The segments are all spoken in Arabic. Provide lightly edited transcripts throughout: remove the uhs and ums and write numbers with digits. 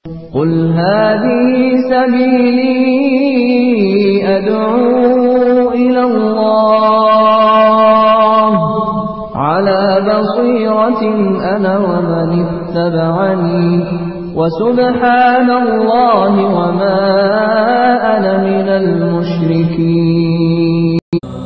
قل هذه سبيلي أدعو إلى الله على بصيرة أنا ومن اتبعني وسبحان الله وما أنا من المشركين.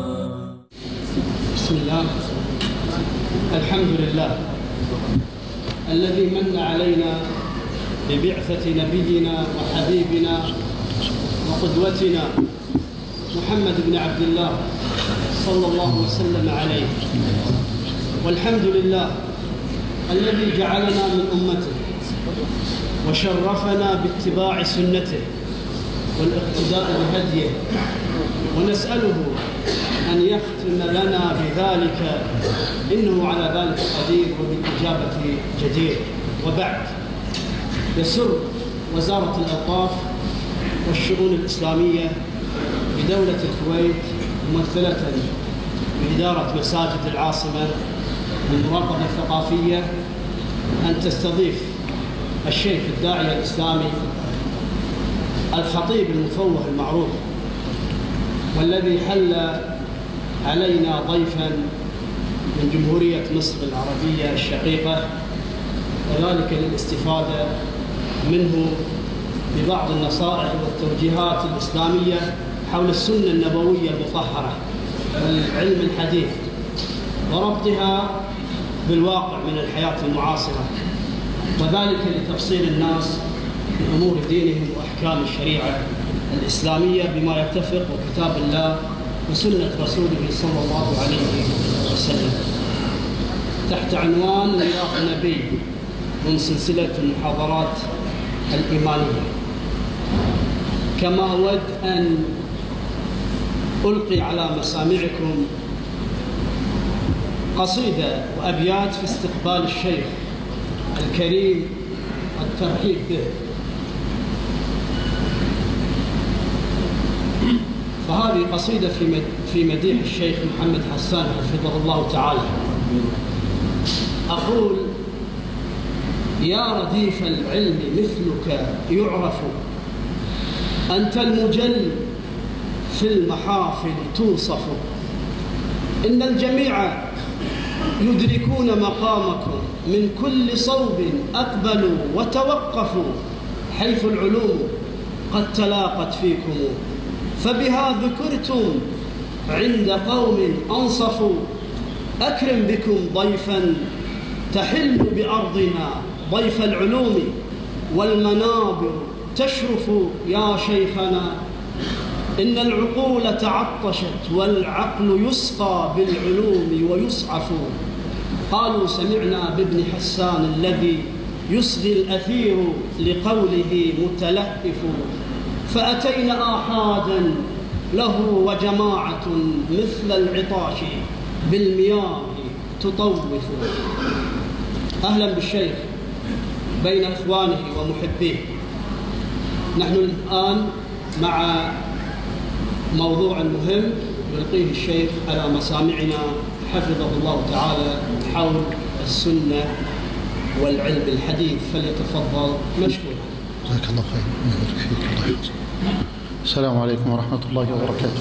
بسم الله، الحمد لله الذي من علينا ببعثة نبينا وحبيبنا وقدوتنا محمد بن عبد الله صلى الله وسلم عليه. والحمد لله الذي جعلنا من أمته وشرفنا باتباع سنته والاقتداء بهديه، ونسأله أن يختم لنا بذلك إنه على ذلك قدير وبالإجابة جدير. وبعد، يسر وزارة الأوقاف والشؤون الإسلامية بدولة الكويت ممثلة بإدارة مساجد العاصمة للمراقبة الثقافية أن تستضيف الشيخ الداعية الإسلامي الخطيب المفوه المعروف، والذي حل علينا ضيفا من جمهورية مصر العربية الشقيقة، وذلك للاستفادة منه ببعض النصائح والتوجيهات الإسلامية حول السنة النبوية المطهرة والعلم الحديث وربطها بالواقع من الحياة المعاصرة، وذلك لتبصير الناس بأمور دينهم وأحكام الشريعة الإسلامية بما يتفق وكتاب الله وسنة رسوله صلى الله عليه وسلم، تحت عنوان ميراث النبي من سلسلة المحاضرات الإيمانية. كما أود أن ألقي على مسامعكم قصيدة وأبيات في استقبال الشيخ الكريم والترحيب به. فهذه قصيدة في مديح الشيخ محمد حسان حفظه الله تعالى. أقول: يا رديف العلم مثلك يعرف، أنت المجل في المحافل توصف، إن الجميع يدركون مقامكم من كل صوب أقبلوا وتوقفوا، حيث العلوم قد تلاقت فيكم، فبها ذكرتم عند قوم أنصفوا. أكرم بكم ضيفا تحل بأرضنا، ضيف العلوم والمنابر تشرف يا شيخنا، إن العقول تعطشت والعقل يسقى بالعلوم ويسعف. قالوا: سمعنا بابن حسان الذي يصغي الأثير لقوله متلهف، فأتينا آحادا له وجماعة مثل العطاش بالمياه تطوف. أهلا بالشيخ بين إخوانه ومحبيه. نحن الآن مع موضوع مهم يلقيه الشيخ على مسامعنا حفظه الله تعالى حول السنة والعلم الحديث، فليتفضل مشكورا. جزاك الله خير. الله يحفظك. السلام عليكم ورحمة الله وبركاته.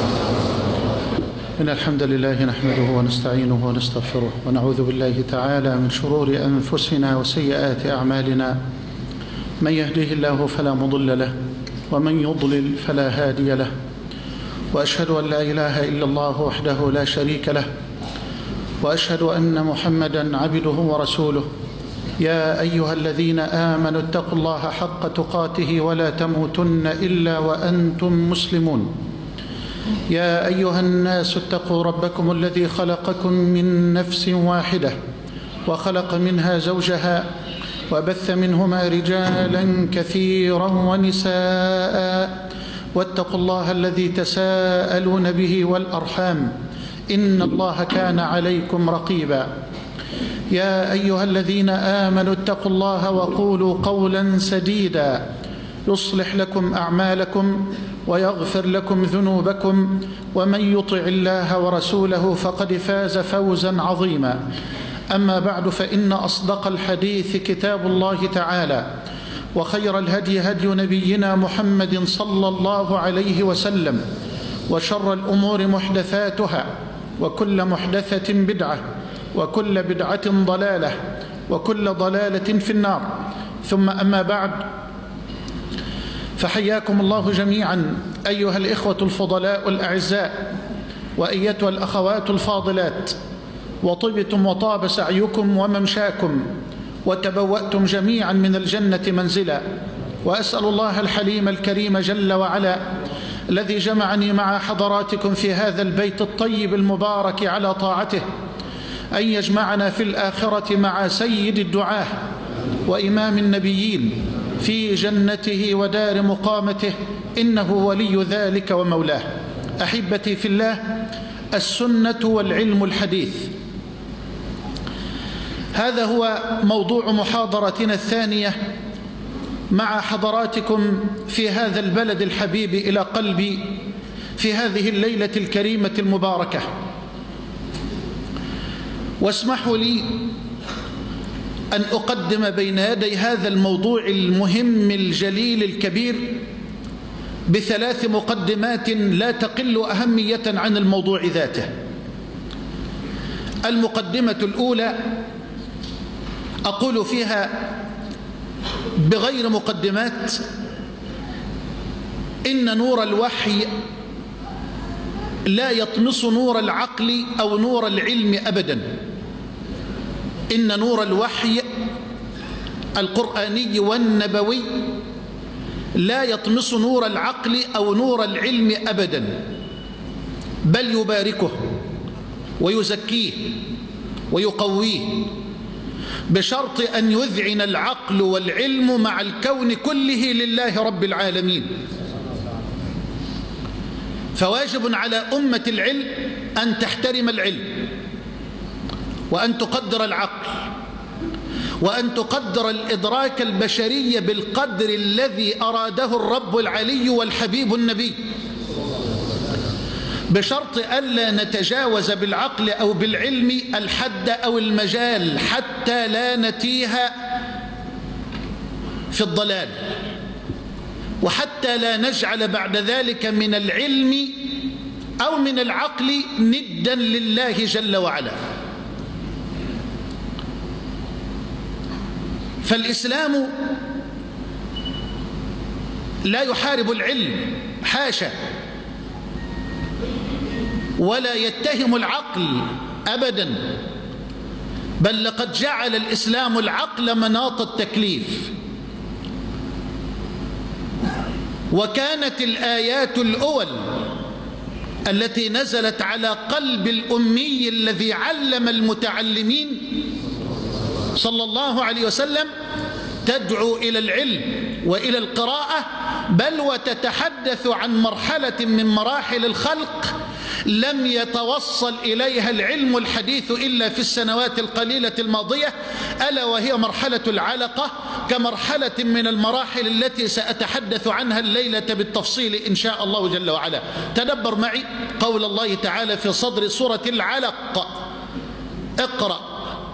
إن الحمد لله نحمده ونستعينه ونستغفره، ونعوذ بالله تعالى من شرور أنفسنا وسيئات أعمالنا. من يهده الله فلا مضل له، ومن يضلل فلا هادي له، وأشهد أن لا إله إلا الله وحده لا شريك له، وأشهد أن محمدًا عبده ورسوله. يا أيها الذين آمنوا اتقوا الله حق تقاته ولا تموتن إلا وأنتم مسلمون. يا أيها الناس اتقوا ربكم الذي خلقكم من نفس واحدة وخلق منها زوجها وبث منهما رجالا كثيرا ونساء، واتقوا الله الذي تساءلون به والأرحام، إن الله كان عليكم رقيبا. يا أيها الذين آمنوا اتقوا الله وقولوا قولا سديدا يصلح لكم أعمالكم ويغفر لكم ذنوبكم، ومن يطع الله ورسوله فقد فاز فوزا عظيما. أما بعد، فإن أصدق الحديث كتاب الله تعالى، وخير الهدي هدي نبينا محمد صلى الله عليه وسلم، وشر الأمور محدثاتها، وكل محدثة بدعة، وكل بدعة ضلالة، وكل ضلالة في النار. ثم أما بعد، فحياكم الله جميعا أيها الإخوة الفضلاء الأعزاء، وأيتها الأخوات الفاضلات، وطبتم وطاب سعيكم وممشاكم، وتبوأتم جميعا من الجنة منزلا. وأسأل الله الحليم الكريم جل وعلا الذي جمعني مع حضراتكم في هذا البيت الطيب المبارك على طاعته أن يجمعنا في الآخرة مع سيد الدعاة وإمام النبيين في جنته ودار مقامته، إنه ولي ذلك ومولاه. أحبتي في الله، السنة والعلم الحديث، هذا هو موضوع محاضرتنا الثانية مع حضراتكم في هذا البلد الحبيب إلى قلبي في هذه الليلة الكريمة المباركة. واسمحوا لي أن أقدم بين يدي هذا الموضوع المهم الجليل الكبير بثلاث مقدمات لا تقل أهمية عن الموضوع ذاته. المقدمة الأولى أقول فيها بغير مقدمات: إن نور الوحي لا يطمس نور العقل أو نور العلم أبدا. إن نور الوحي القرآني والنبوي لا يطمس نور العقل أو نور العلم أبدا، بل يباركه ويزكيه ويقويه، بشرط أن يذعن العقل والعلم مع الكون كله لله رب العالمين. فواجب على أمة العلم أن تحترم العلم، وأن تقدر العقل، وأن تقدر الإدراك البشري بالقدر الذي أراده الرب العلي والحبيب النبي، بشرط ألا نتجاوز بالعقل أو بالعلم الحد أو المجال حتى لا نتيه في الضلال، وحتى لا نجعل بعد ذلك من العلم أو من العقل ندا لله جل وعلا. فالإسلام لا يحارب العلم، حاشا، ولا يتهم العقل أبدا، بل لقد جعل الإسلام العقل مناط التكليف. وكانت الآيات الأول التي نزلت على قلب الأمي الذي علم المتعلمين صلى الله عليه وسلم تدعو إلى العلم وإلى القراءة، بل وتتحدث عن مرحلة من مراحل الخلق لم يتوصل إليها العلم الحديث إلا في السنوات القليلة الماضية، ألا وهي مرحلة العلقة، كمرحلة من المراحل التي سأتحدث عنها الليلة بالتفصيل إن شاء الله جل وعلا. تدبر معي قول الله تعالى في صدر سورة العلق: اقرأ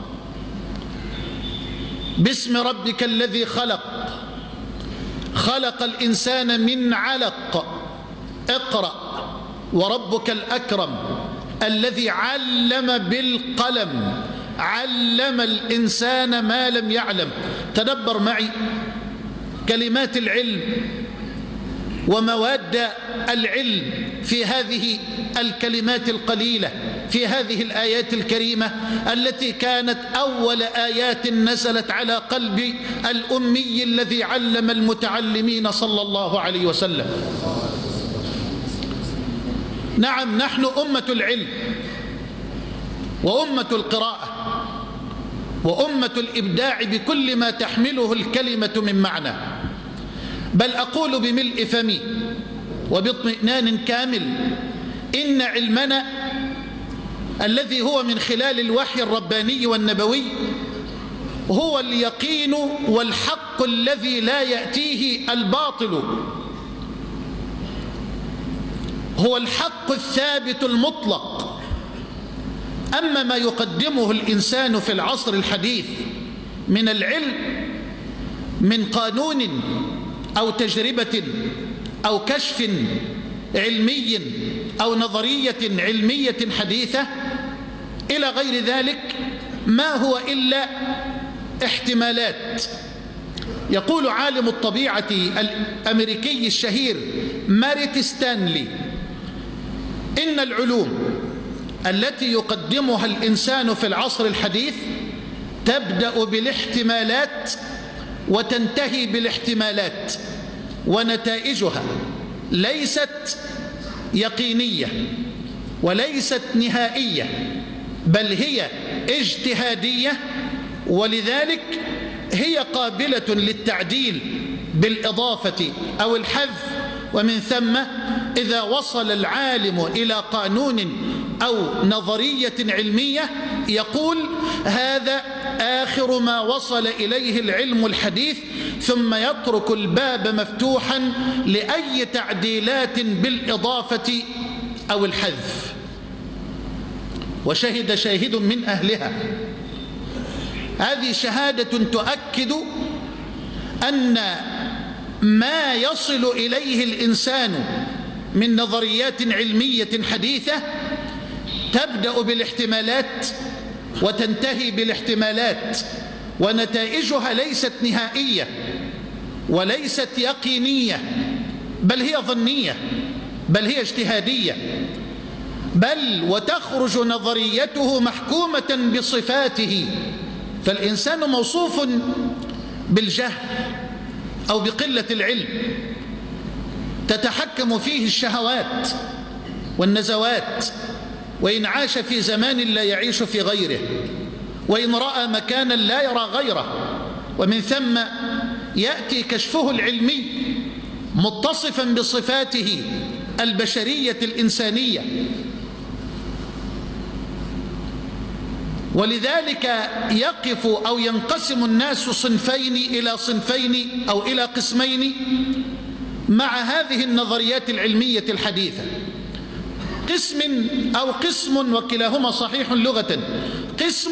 باسم ربك الذي خلق، خلق الإنسان من علق، اقرأ وربك الأكرم الذي علم بالقلم، علم الإنسان ما لم يعلم. تدبر معي كلمات العلم ومواد العلم في هذه الكلمات القليلة في هذه الآيات الكريمة التي كانت أول آيات نزلت على قلب الأمي الذي علم المتعلمين صلى الله عليه وسلم. نعم، نحن أمة العلم وأمة القراءة وأمة الإبداع بكل ما تحمله الكلمة من معنى، بل أقول بملء فمي وباطمئنان كامل: إن علمنا الذي هو من خلال الوحي الرباني والنبوي هو اليقين والحق الذي لا يأتيه الباطل، هو الحق الثابت المطلق. أما ما يقدمه الإنسان في العصر الحديث من العلم من قانون أو تجربة أو كشف علمي أو نظرية علمية حديثة إلى غير ذلك، ما هو إلا احتمالات. يقول عالم الطبيعة الأمريكي الشهير ماريت ستانلي: إن العلوم التي يقدمها الإنسان في العصر الحديث تبدأ بالاحتمالات وتنتهي بالاحتمالات، ونتائجها ليست يقينية وليست نهائية، بل هي اجتهادية، ولذلك هي قابلة للتعديل بالإضافة أو الحذف. ومن ثم إذا وصل العالم إلى قانون أو نظرية علمية يقول: هذا آخر ما وصل إليه العلم الحديث، ثم يترك الباب مفتوحا لأي تعديلات بالإضافة أو الحذف. وشهد شاهد من أهلها. هذه شهادة تؤكد أن ما يصل إليه الإنسان من نظريات علمية حديثة تبدأ بالاحتمالات وتنتهي بالاحتمالات، ونتائجها ليست نهائية وليست يقينية، بل هي ظنية، بل هي اجتهادية، بل وتخرج نظريته محكومة بصفاته. فالإنسان موصوف بالجهل أو بقلة العلم تتحكم فيه الشهوات والنزوات، وإن عاش في زمان لا يعيش في غيره، وإن رأى مكانا لا يرى غيره. ومن ثم يأتي كشفه العلمي متصفا بصفاته البشرية الإنسانية. ولذلك يقف أو ينقسم الناس صنفين إلى صنفين أو إلى قسمين مع هذه النظريات العلمية الحديثة: قسم أو قسم، وكلاهما صحيح لغة، قسم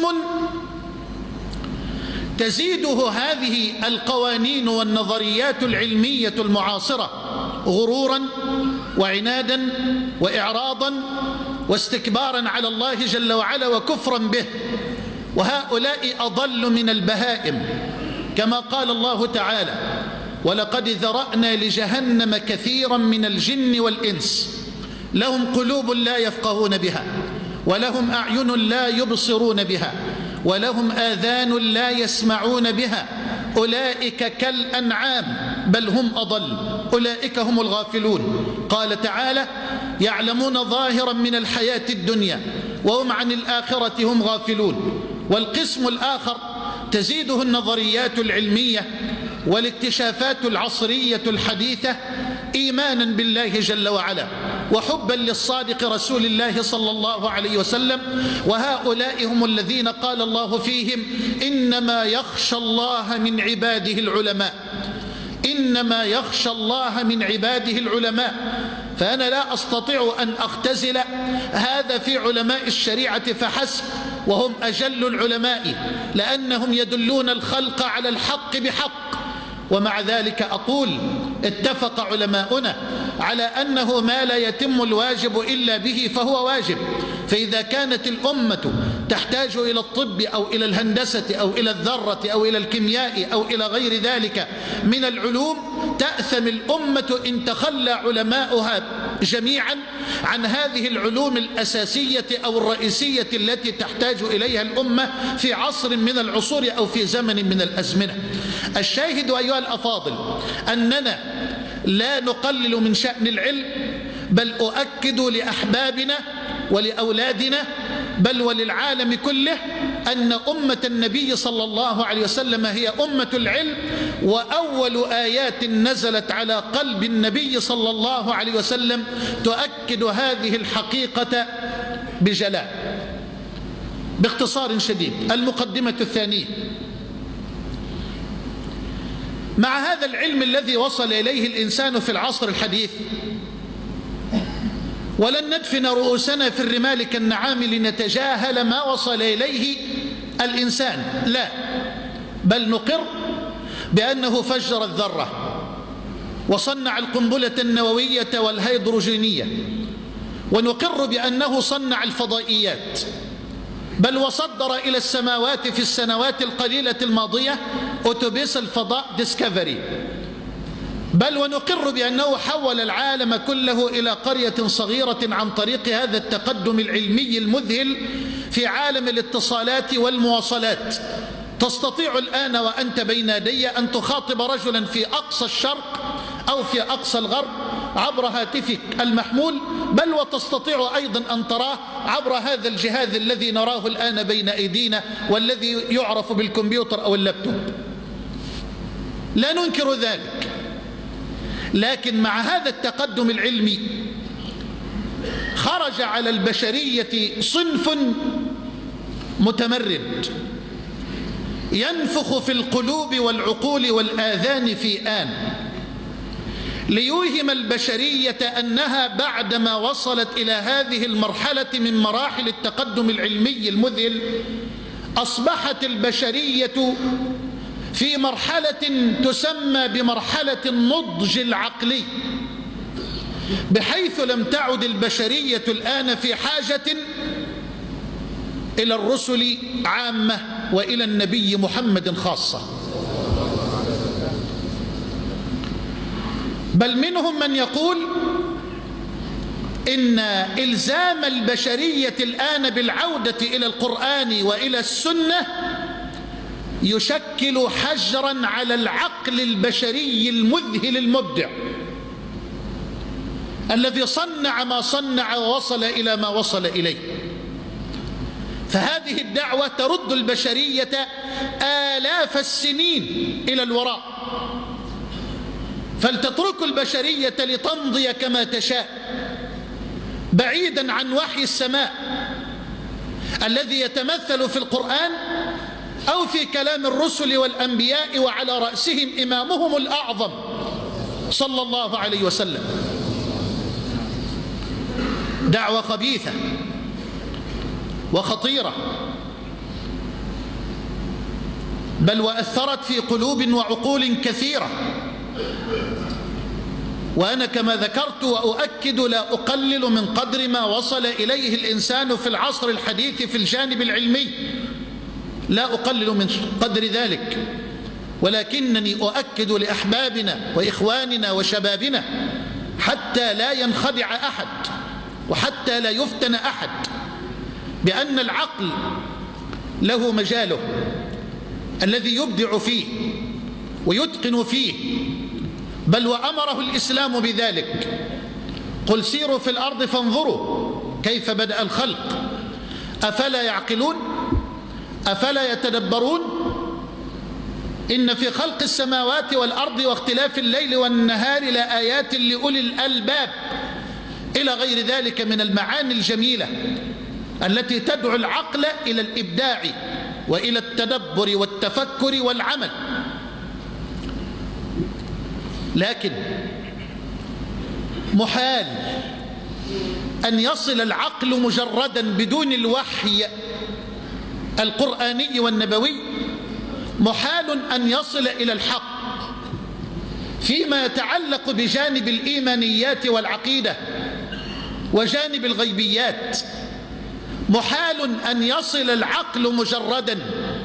تزيده هذه القوانين والنظريات العلمية المعاصرة غرورا وعنادا وإعراضا واستكبارا على الله جل وعلا وكفرا به، وهؤلاء أضل من البهائم، كما قال الله تعالى: ولقد ذرأنا لجهنم كثيرا من الجن والإنس لهم قلوب لا يفقهون بها، ولهم أعين لا يبصرون بها، ولهم آذان لا يسمعون بها، أولئك كالأنعام بل هم أضل، أولئك هم الغافلون. قال تعالى: يعلمون ظاهرا من الحياة الدنيا وهم عن الآخرة هم غافلون. والقسم الآخر تزيده النظريات العلمية والاكتشافات العصرية الحديثة إيمانا بالله جل وعلا وحبا للصادق رسول الله صلى الله عليه وسلم، وهؤلاء هم الذين قال الله فيهم: إنما يخشى الله من عباده العلماء، إنما يخشى الله من عباده العلماء. فأنا لا أستطيع أن أختزل هذا في علماء الشريعة فحسب، وهم أجل العلماء لأنهم يدلون الخلق على الحق بحق. ومع ذلك أقول: اتفق علماؤنا على أنه ما لا يتم الواجب إلا به فهو واجب. فإذا كانت الأمة تحتاج إلى الطب أو إلى الهندسة أو إلى الذرة أو إلى الكيمياء أو إلى غير ذلك من العلوم، تأثم الأمة إن تخلى علماؤها جميعا عن هذه العلوم الأساسية أو الرئيسية التي تحتاج إليها الأمة في عصر من العصور أو في زمن من الأزمنة. الشاهد أيها الأفاضل أننا لا نقلل من شأن العلم، بل أؤكد لأحبابنا ولأولادنا بل وللعالم كله أن أمة النبي صلى الله عليه وسلم هي أمة العلم، وأول آيات نزلت على قلب النبي صلى الله عليه وسلم تؤكد هذه الحقيقة بجلاء. باختصار شديد، المقدمة الثانية: مع هذا العلم الذي وصل إليه الإنسان في العصر الحديث، ولن ندفن رؤوسنا في الرمال كالنعام لنتجاهل ما وصل إليه الإنسان، لا، بل نقر بأنه فجر الذرة وصنع القنبلة النووية والهيدروجينية، ونقر بأنه صنع الفضائيات، بل وصدر إلى السماوات في السنوات القليلة الماضية أتوبيس الفضاء ديسكفري، بل ونقر بأنه حول العالم كله إلى قرية صغيرة عن طريق هذا التقدم العلمي المذهل في عالم الاتصالات والمواصلات. تستطيع الآن وأنت بين يدي أن تخاطب رجلا في أقصى الشرق أو في أقصى الغرب عبر هاتفك المحمول، بل وتستطيع أيضا أن تراه عبر هذا الجهاز الذي نراه الآن بين أيدينا والذي يعرف بالكمبيوتر أو اللابتوب. لا ننكر ذلك، لكن مع هذا التقدم العلمي خرج على البشرية صنف متمرد ينفخ في القلوب والعقول والآذان في آن ليوهم البشرية أنها بعدما وصلت إلى هذه المرحلة من مراحل التقدم العلمي المذهل أصبحت البشرية في مرحلة تسمى بمرحلة النضج العقلي، بحيث لم تعد البشرية الآن في حاجة إلى الرسل عامة وإلى النبي محمد خاصة، بل منهم من يقول إن إلزام البشرية الآن بالعودة إلى القرآن وإلى السنة يشكل حجرا على العقل البشري المذهل المبدع الذي صنع ما صنع ووصل إلى ما وصل إليه. فهذه الدعوة ترد البشرية آلاف السنين إلى الوراء، فلتترك البشرية لتمضي كما تشاء بعيدا عن وحي السماء الذي يتمثل في القرآن أو في كلام الرسل والأنبياء، وعلى رأسهم إمامهم الأعظم صلى الله عليه وسلم. دعوة خبيثة وخطيرة، بل وأثرت في قلوب وعقول كثيرة، وأنا كما ذكرت وأؤكد لا أقلل من قدر ما وصل إليه الإنسان في العصر الحديث في الجانب العلمي، لا أقلل من قدر ذلك، ولكنني أؤكد لأحبابنا وإخواننا وشبابنا حتى لا ينخدع أحد وحتى لا يفتن أحد بأن العقل له مجاله الذي يبدع فيه ويتقن فيه، بل وأمره الإسلام بذلك. قل سيروا في الأرض فانظروا كيف بدأ الخلق أفلا يعقلون أفلا يتدبرون إن في خلق السماوات والأرض واختلاف الليل والنهار لآيات لأولي الألباب إلى غير ذلك من المعاني الجميلة التي تدعو العقل إلى الإبداع وإلى التدبر والتفكر والعمل. لكن محال أن يصل العقل مجردا بدون الوحي القرآني والنبوي، محال أن يصل إلى الحق فيما يتعلق بجانب الإيمانيات والعقيدة وجانب الغيبيات. محال أن يصل العقل مجردا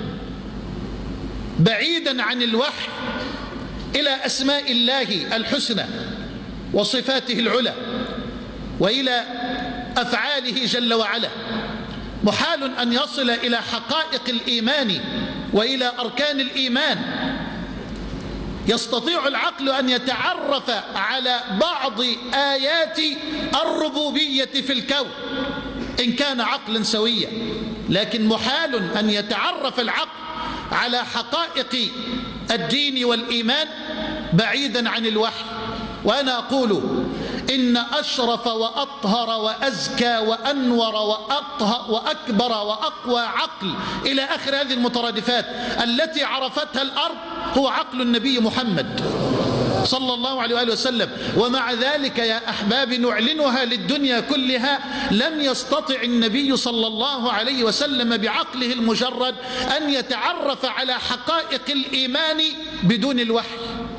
بعيدا عن الوحي إلى أسماء الله الحسنى وصفاته العلى وإلى أفعاله جل وعلا. محال أن يصل إلى حقائق الإيمان وإلى أركان الإيمان. يستطيع العقل أن يتعرف على بعض آيات الربوبية في الكون إن كان عقلا سويا، لكن محال أن يتعرف العقل على حقائق الدين والإيمان بعيدا عن الوحي. وأنا أقول إن أشرف وأطهر وأزكى وأنور وأكبر وأقوى عقل إلى آخر هذه المترادفات التي عرفتها الأرض هو عقل النبي محمد صلى الله عليه وآله وسلم. ومع ذلك يا أحباب نعلنها للدنيا كلها، لم يستطع النبي صلى الله عليه وسلم بعقله المجرد أن يتعرف على حقائق الإيمان بدون الوحي.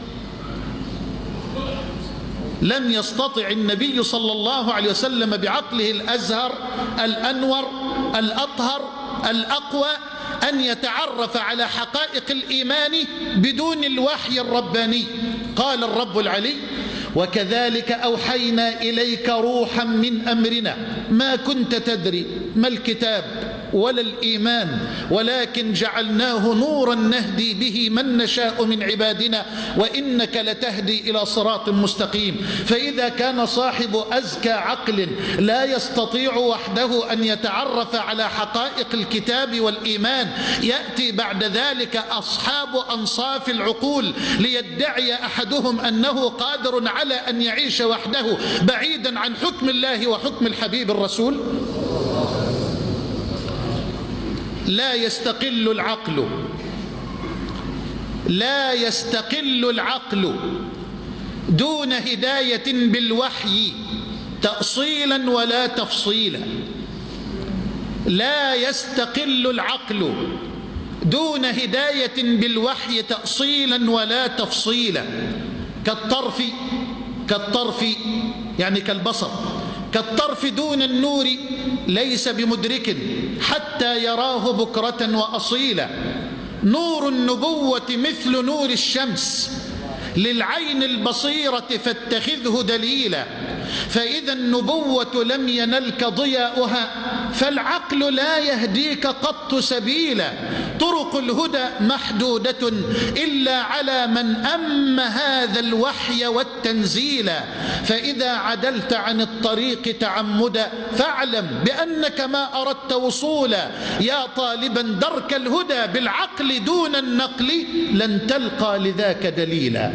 لم يستطع النبي صلى الله عليه وسلم بعقله الأزهر الأنور الأطهر الأقوى أن يتعرف على حقائق الإيمان بدون الوحي الرباني. قال الرب العلي: وكذلك أوحينا إليك روحا من أمرنا ما كنت تدري ما الكتاب ولا الإيمان ولكن جعلناه نورا نهدي به من نشاء من عبادنا وإنك لتهدي إلى صراط مستقيم. فإذا كان صاحب أزكى عقل لا يستطيع وحده أن يتعرف على حقائق الكتاب والإيمان، يأتي بعد ذلك أصحاب أنصاف العقول ليدعي أحدهم أنه قادر على أن يعيش وحده بعيدا عن حكم الله وحكم الحبيب الرسول. لا يستقل العقل دون هداية بالوحي تأصيلا ولا تفصيلا. لا يستقل العقل دون هداية بالوحي تأصيلا ولا تفصيلا. كالطرف يعني كالبصر، كالطرف دون النور ليس بمدرك حتى يراه بكرة وأصيلا. نور النبوة مثل نور الشمس للعين البصيرة فاتخذه دليلا. فإذا النبوة لم ينلك ضياؤها فالعقل لا يهديك قط سبيلا. طرق الهدى محدودة إلا على من أم هذا الوحي والتنزيل. فإذا عدلت عن الطريق تعمدا فاعلم بأنك ما أردت وصولا. يا طالبا درك الهدى بالعقل دون النقل لن تلقى لذاك دليلا.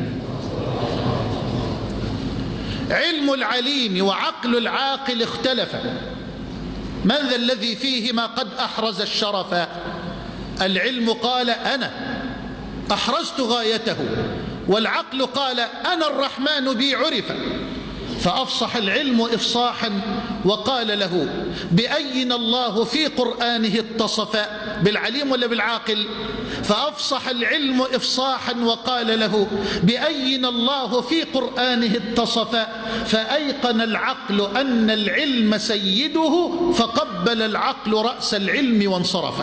علم العليم وعقل العاقل اختلفا، من ذا الذي فيهما قد أحرز الشرف؟ العلم قال أنا أحرزت غايته، والعقل قال أنا الرحمن بي عرف. فأفصح العلم إفصاحا وقال له بأينا الله في قرآنه اتصف، بالعليم ولا بالعاقل؟ فأفصح العلم إفصاحا وقال له بأينا الله في قرآنه اتصف. فأيقن العقل أن العلم سيده فقبل العقل رأس العلم وانصرف.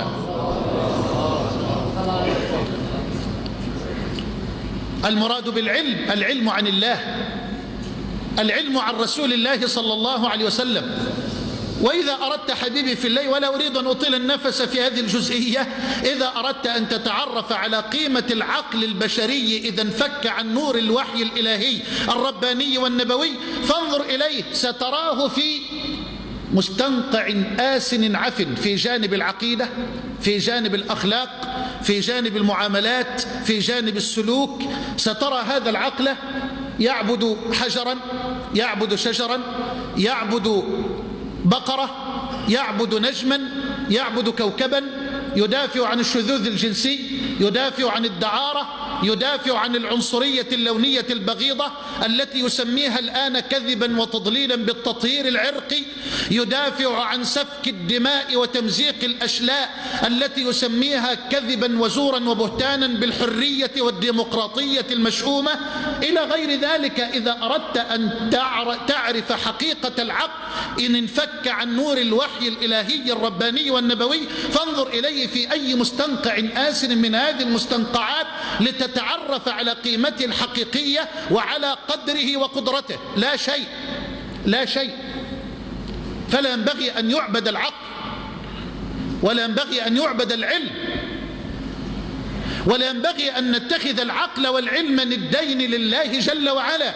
المراد بالعلم العلم عن الله، العلم عن رسول الله صلى الله عليه وسلم. وإذا أردت حبيبي في الله، ولا أريد أن أطيل النفس في هذه الجزئية، إذا أردت أن تتعرف على قيمة العقل البشري إذا انفك عن نور الوحي الإلهي الرباني والنبوي فانظر إليه، ستراه في مستنقع آسن عفن، في جانب العقيدة، في جانب الأخلاق، في جانب المعاملات، في جانب السلوك. سترى هذا العقل يعبد حجرا، يعبد شجرا، يعبد بقرة، يعبد نجما، يعبد كوكبا، يدافع عن الشذوذ الجنسي، يدافع عن الدعارة، يدافع عن العنصرية اللونية البغيضة التي يسميها الآن كذبا وتضليلا بالتطهير العرقي، يدافع عن سفك الدماء وتمزيق الأشلاء التي يسميها كذبا وزورا وبهتانا بالحرية والديمقراطية المشؤومة إلى غير ذلك. إذا أردت أن تعرف حقيقة العقل إن انفك عن نور الوحي الإلهي الرباني والنبوي فانظر إليه في أي مستنقع آسن من هذه المستنقعات لتتعرف على قيمته الحقيقية وعلى قدره وقدرته. لا شيء، لا شيء. فلا ينبغي أن يعبد العقل، ولا ينبغي أن يعبد العلم، ولا ينبغي أن نتخذ العقل والعلم ندين لله جل وعلا.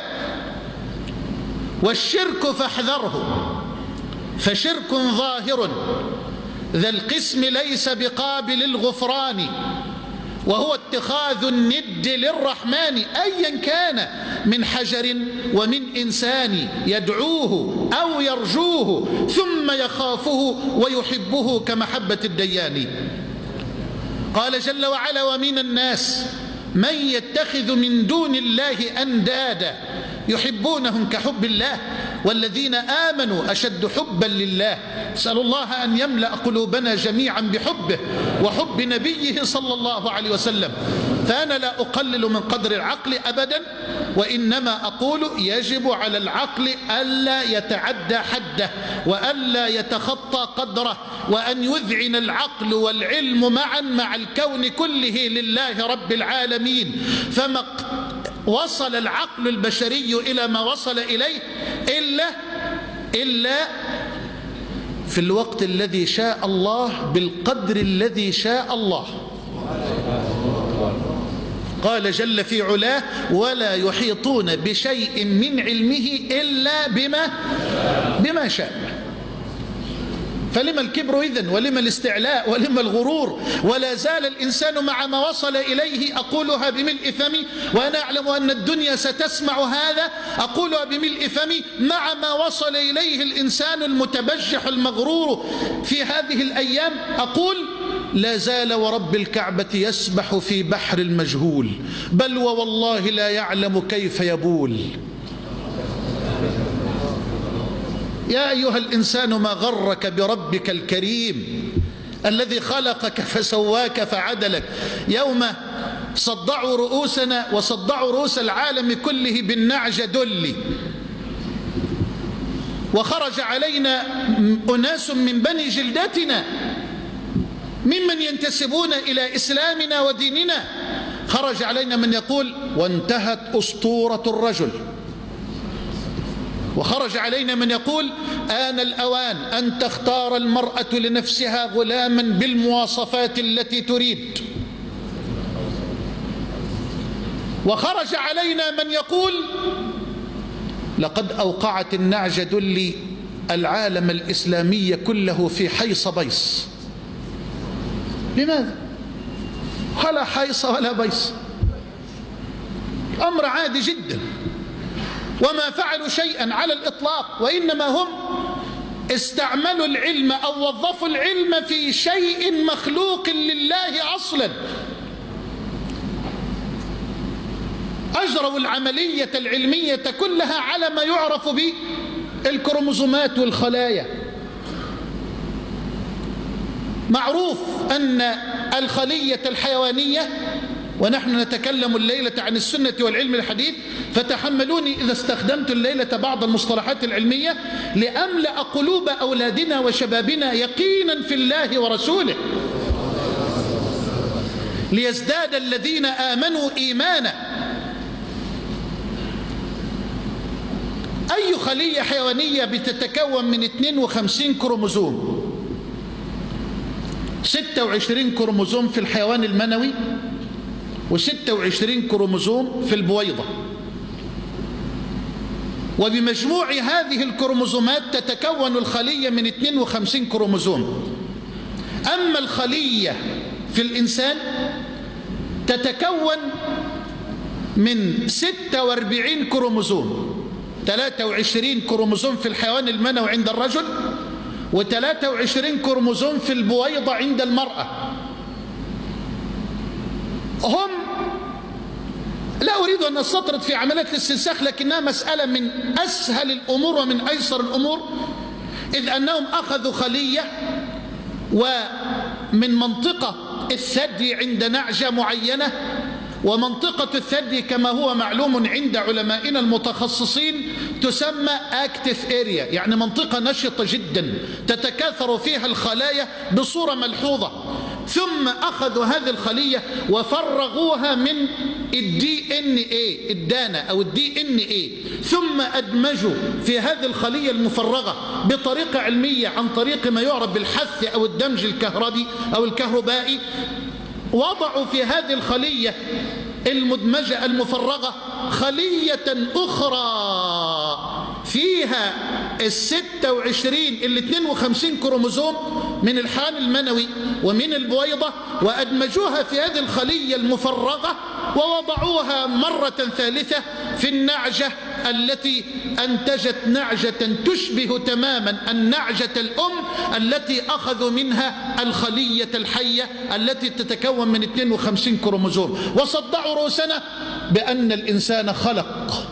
والشرك فاحذره فشرك ظاهر ذا القسم ليس بقابل الغفران، وهو اتخاذ الند للرحمن أيا كان من حجر ومن إنسان يدعوه أو يرجوه ثم يخافه ويحبه كمحبة الديان. قال جل وعلا ومن الناس من يتخذ من دون الله أندادا يحبونهم كحب الله والذين آمنوا أشد حبا لله. أسأل الله أن يملأ قلوبنا جميعا بحبه وحب نبيه صلى الله عليه وسلم. فأنا لا أقلل من قدر العقل أبدا، وإنما أقول يجب على العقل ألا يتعدى حده وألا يتخطى قدره، وأن يذعن العقل والعلم معا مع الكون كله لله رب العالمين. فما وصل العقل البشري إلى ما وصل إليه إلا في الوقت الذي شاء الله بالقدر الذي شاء الله. قال جل في علاه: ولا يحيطون بشيء من علمه إلا بما شاء. فلما الكبر إذن؟ ولما الاستعلاء؟ ولما الغرور؟ ولا زال الإنسان مع ما وصل إليه، أقولها بملء فمي وأنا أعلم أن الدنيا ستسمع هذا، أقولها بملء فمي، مع ما وصل إليه الإنسان المتبجح المغرور في هذه الأيام، أقول لا زال ورب الكعبة يسبح في بحر المجهول، بل ووالله لا يعلم كيف يبول. يا أيها الإنسان ما غرك بربك الكريم الذي خلقك فسواك فعدلك. يوم صدعوا رؤوسنا وصدعوا رؤوس العالم كله بالنعج دلي، وخرج علينا أناس من بني جلدتنا ممن ينتسبون إلى إسلامنا وديننا، خرج علينا من يقول: وانتهت أسطورة الرجل. وخرج علينا من يقول: آن الأوان أن تختار المرأة لنفسها غلاما بالمواصفات التي تريد. وخرج علينا من يقول: لقد أوقعت النعجة دلي العالم الإسلامي كله في حيص بيص. لماذا؟ ولا حيص ولا بيص، أمر عادي جدا، وما فعلوا شيئا على الإطلاق، وإنما هم استعملوا العلم أو وظفوا العلم في شيء مخلوق لله أصلا. أجروا العملية العلمية كلها على ما يعرف بالكروموزومات والخلايا. معروف أن الخلية الحيوانية، ونحن نتكلم الليلة عن السنة والعلم الحديث، فتحملوني إذا استخدمت الليلة بعض المصطلحات العلمية لأملأ قلوب أولادنا وشبابنا يقينا في الله ورسوله، ليزداد الذين آمنوا إيمانا. أي خلية حيوانية بتتكون من 52 كروموزوم، 26 كروموزوم في الحيوان المنوي و26 كروموزوم في البويضة، وبمجموع هذه الكروموزومات تتكون الخلية من 52 كروموزوم. أما الخلية في الإنسان تتكون من 46 كروموزوم، 23 كروموزوم في الحيوان المنوي عند الرجل، و23 كروموزوم في البويضة عند المرأة. هم، لا أريد أن أستطرد في عملية الاستنساخ، لكنها مسألة من أسهل الأمور ومن أيسر الأمور، إذ أنهم أخذوا خلية ومن منطقة الثدي عند نعجة معينة، ومنطقة الثدي كما هو معلوم عند علمائنا المتخصصين تسمى active area، يعني منطقة نشطة جدا تتكاثر فيها الخلايا بصورة ملحوظة. ثم أخذوا هذه الخلية وفرغوها من DNA الدانة أو DNA، ثم أدمجوا في هذه الخلية المفرغة بطريقة علمية عن طريق ما يعرف بالحث أو الدمج الكهربي أو الكهربائي. وضعوا في هذه الخلية المدمجة المفرغة خلية أخرى فيها 26 52 كروموزوم من الحيوان المنوي ومن البويضة، وأدمجوها في هذه الخلية المفرغة ووضعوها مرة ثالثة في النعجة التي أنتجت نعجة تشبه تماما النعجة الأم التي أخذوا منها الخلية الحية التي تتكون من 52 كروموزوم، وصدعوا رؤوسنا بأن الإنسان خلق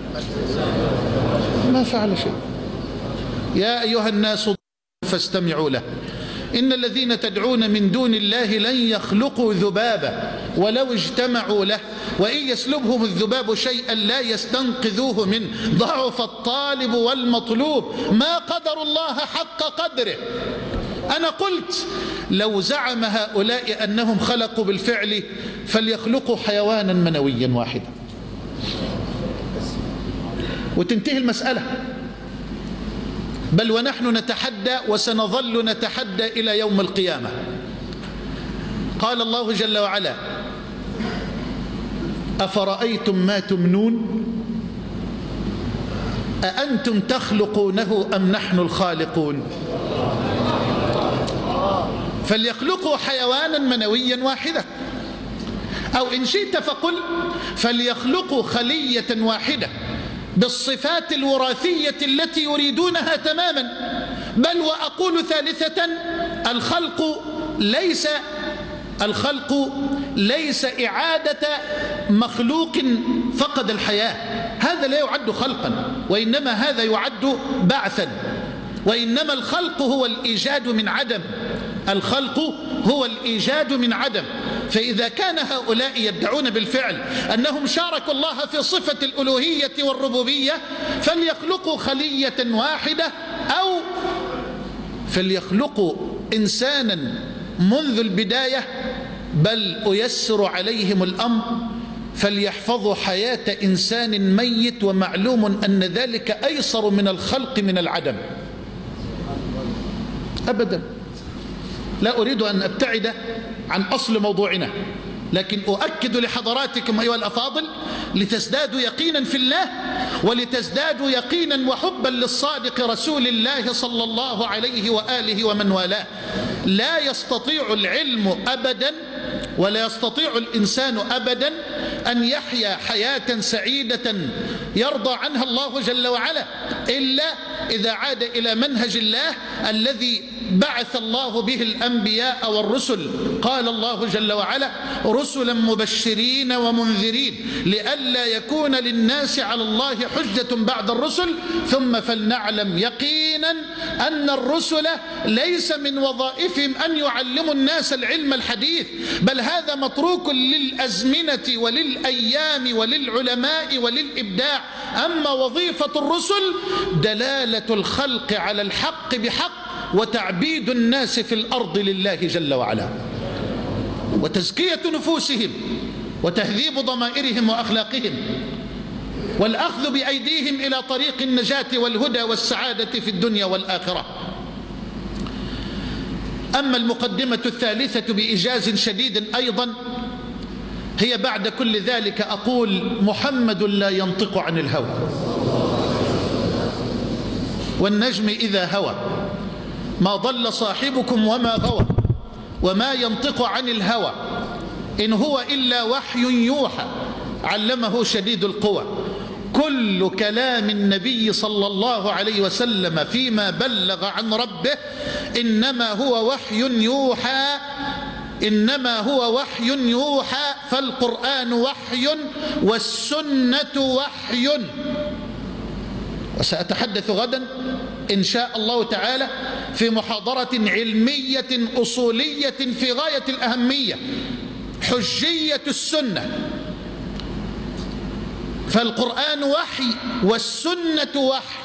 ما فعل شيء. يا أيها الناس فاستمعوا له، إن الذين تدعون من دون الله لن يخلقوا ذبابا ولو اجتمعوا له وإن يسلبهم الذباب شيئا لا يستنقذوه منه، ضعف الطالب والمطلوب، ما قدر الله حق قدره. أنا قلت لو زعم هؤلاء أنهم خلقوا بالفعل فليخلقوا حيوانا منويا واحدا وتنتهي المسألة. بل ونحن نتحدى وسنظل نتحدى إلى يوم القيامة. قال الله جل وعلا: أفرأيتم ما تمنون أأنتم تخلقونه أم نحن الخالقون؟ فليخلقوا حيوانا منويا واحدا، أو إن شئت فقل فليخلقوا خلية واحدة بالصفات الوراثية التي يريدونها تماما. بل وأقول ثالثة: الخلق ليس إعادة مخلوق فقد الحياة، هذا لا يعد خلقا، وإنما هذا يعد بعثا. وإنما الخلق هو الإيجاد من عدم، الخلق هو الإيجاد من عدم. فإذا كان هؤلاء يدعون بالفعل أنهم شاركوا الله في صفة الألوهية والربوبية فليخلقوا خلية واحدة، أو فليخلقوا إنسانا منذ البداية. بل أيسر عليهم الأمر فليحفظوا حياة إنسان ميت، ومعلوم أن ذلك أيسر من الخلق من العدم. أبدا لا أريد أن أبتعد عن أصل موضوعنا، لكن أؤكد لحضراتكم أيها الأفاضل لتزدادوا يقينا في الله ولتزدادوا يقينا وحبا للصادق رسول الله صلى الله عليه وآله ومن والاه. لا يستطيع العلم أبدا ولا يستطيع الإنسان أبدا أن يحيا حياة سعيدة يرضى عنها الله جل وعلا إلا إذا عاد إلى منهج الله الذي بعث الله به الأنبياء والرسل. قال الله جل وعلا: رسلا مبشرين ومنذرين لئلا يكون للناس على الله حجة بعد الرسل ثم فلنعلم يقينا أن الرسل ليس من وظائفهم أن يعلموا الناس العلم الحديث، بل هذا متروك للأزمنة وللأيام وللعلماء وللإبداع. أما وظيفة الرسل دلالة الخلق على الحق بحق وتعبيد الناس في الأرض لله جل وعلا، وتزكية نفوسهم وتهذيب ضمائرهم وأخلاقهم، والأخذ بأيديهم إلى طريق النجاة والهدى والسعادة في الدنيا والآخرة. أما المقدمة الثالثة بإيجاز شديد أيضا هي بعد كل ذلك أقول: محمد لا ينطق عن الهوى، والنجم إذا هوى ما ضل صاحبكم وما غوى، وما ينطق عن الهوى إن هو إلا وحي يوحى علمه شديد القوى. كل كلام النبي صلى الله عليه وسلم فيما بلغ عن ربه إنما هو وحي يوحى، إنما هو وحي يوحى. فالقرآن وحي والسنة وحي. وسأتحدث غدا إن شاء الله تعالى في محاضرة علمية أصولية في غاية الأهمية: حجية السنة. فالقرآن وحي والسنة وحي.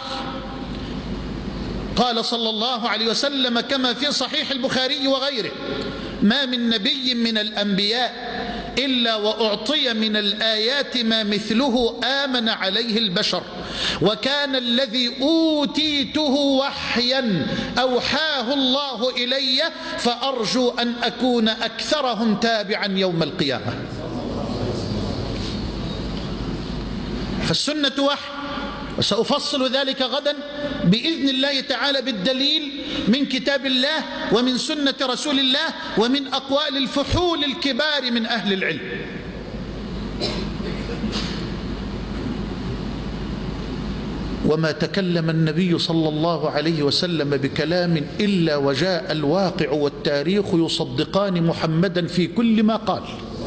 قال صلى الله عليه وسلم كما في صحيح البخاري وغيره: ما من نبي من الأنبياء إلا وأعطي من الآيات ما مثله آمن عليه البشر، وكان الذي أوتيته وحيا أوحاه الله إلي، فأرجو أن أكون أكثرهم تابعا يوم القيامة. فالسنة وحي، وسأفصل ذلك غدا بإذن الله تعالى بالدليل من كتاب الله ومن سنة رسول الله ومن أقوال الفحول الكبار من أهل العلم. وما تكلم النبي صلى الله عليه وسلم بكلام إلا وجاء الواقع والتاريخ يصدقان محمدا في كل ما قال.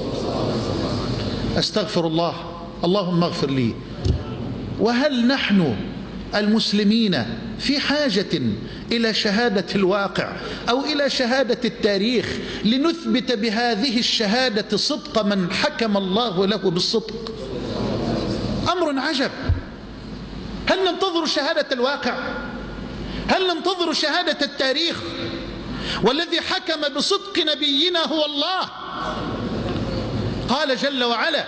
أستغفر الله، اللهم اغفر لي. وهل نحن المسلمين في حاجة إلى شهادة الواقع أو إلى شهادة التاريخ لنثبت بهذه الشهادة صدق من حكم الله له بالصدق؟ أمر عجب. هل ننتظر شهادة الواقع؟ هل ننتظر شهادة التاريخ؟ والذي حكم بصدق نبينا هو الله. قال جل وعلا: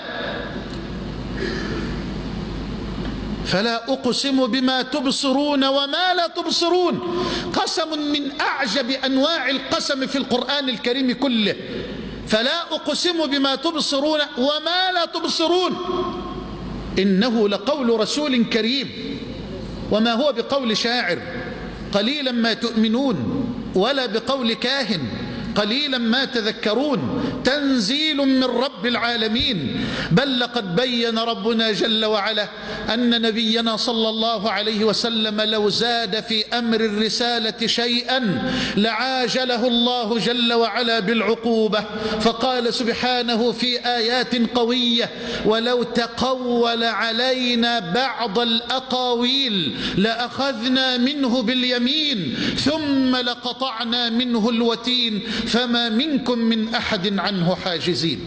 فلا أقسم بما تبصرون وما لا تبصرون. قسم من أعجب أنواع القسم في القرآن الكريم كله. فلا أقسم بما تبصرون وما لا تبصرون، إنه لقول رسول كريم وما هو بقول شاعر قليلا ما تؤمنون ولا بقول كاهن قليلا ما تذكرون، تنزيل من رب العالمين. بل لقد بين ربنا جل وعلا أن نبينا صلى الله عليه وسلم لو زاد في أمر الرسالة شيئا لعاجله الله جل وعلا بالعقوبة. فقال سبحانه في آيات قوية: ولو تقول علينا بعض الأقاويل لأخذنا منه باليمين ثم لقطعنا منه الوتين فما منكم من أحد عنه حاجزين.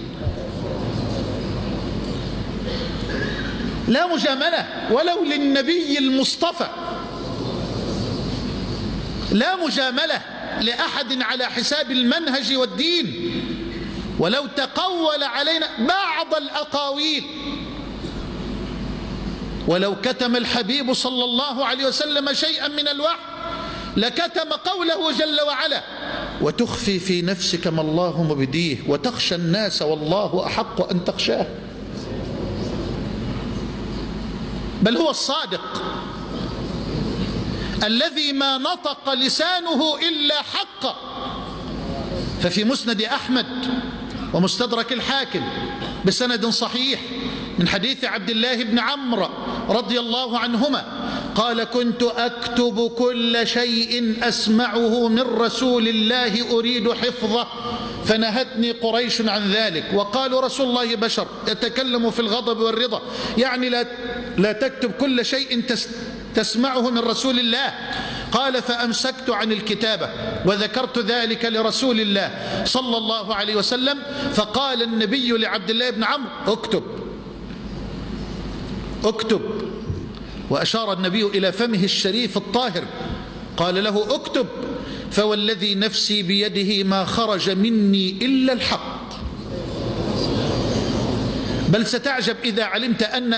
لا مجاملة ولو للنبي المصطفى، لا مجاملة لأحد على حساب المنهج والدين. ولو تقول علينا بعض الأقاويل، ولو كتم الحبيب صلى الله عليه وسلم شيئا من الوحي لكتم قوله جل وعلا: وتخفي في نفسك ما الله مبديه وتخشى الناس والله أحق أن تخشاه. بل هو الصادق الذي ما نطق لسانه إلا حقا. ففي مسند أحمد ومستدرك الحاكم بسند صحيح من حديث عبد الله بن عمرو رضي الله عنهما قال: كنت أكتب كل شيء أسمعه من رسول الله أريد حفظه فنهتني قريش عن ذلك، وقالوا: رسول الله بشر يتكلم في الغضب والرضا، يعني لا تكتب كل شيء تسمعه من رسول الله. قال: فأمسكت عن الكتابة وذكرت ذلك لرسول الله صلى الله عليه وسلم، فقال النبي لعبد الله بن عمرو: اكتب اكتب، وأشار النبي إلى فمه الشريف الطاهر قال له: اكتب، فوالذي نفسي بيده ما خرج مني إلا الحق. بل ستعجب إذا علمت أن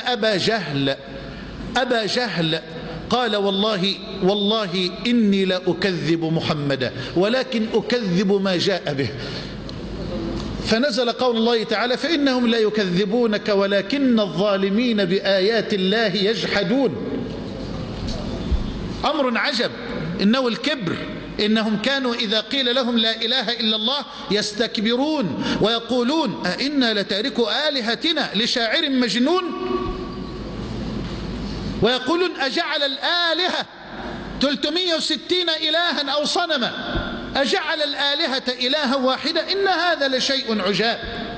أبا جهل قال: والله إني لا أكذب محمدا ولكن أكذب ما جاء به. فنزل قول الله تعالى: فإنهم لا يكذبونك ولكن الظالمين بآيات الله يجحدون. أمر عجب. إنه الكبر. إنهم كانوا إذا قيل لهم لا إله إلا الله يستكبرون ويقولون: أئنا لتاركو آلهتنا لشاعر مجنون. ويقولون: أجعل الآلهة 360 إلها أو صنما، أجعل الآلهة إلها واحدة إن هذا لشيء عجاب.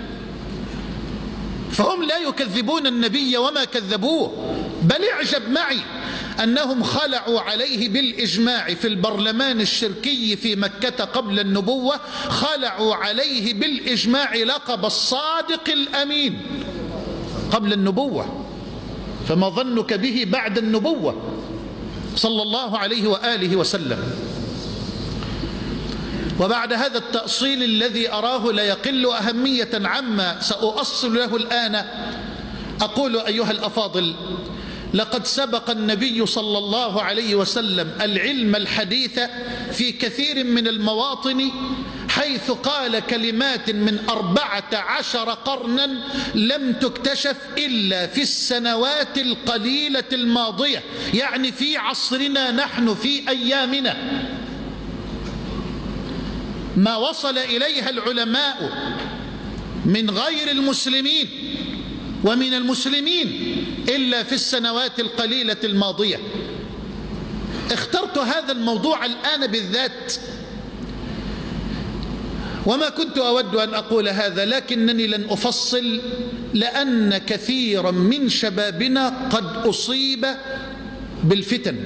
فهم لا يكذبون النبي وما كذبوه. بل اعجب معي أنهم خلعوا عليه بالإجماع في البرلمان الشركي في مكة قبل النبوة، خلعوا عليه بالإجماع لقب الصادق الأمين قبل النبوة، فما ظنك به بعد النبوة صلى الله عليه وآله وسلم. وبعد هذا التأصيل الذي أراه لا يقل أهمية عما سأؤصل له الآن، أقول: أيها الأفاضل، لقد سبق النبي صلى الله عليه وسلم العلم الحديث في كثير من المواطن، حيث قال كلمات من 14 قرنا لم تكتشف إلا في السنوات القليلة الماضية، يعني في عصرنا نحن، في أيامنا. ما وصل إليها العلماء من غير المسلمين ومن المسلمين إلا في السنوات القليلة الماضية. اخترت هذا الموضوع الآن بالذات، وما كنت أود أن أقول هذا، لكنني لن أفصل، لأن كثيرا من شبابنا قد أصيب بالفتن،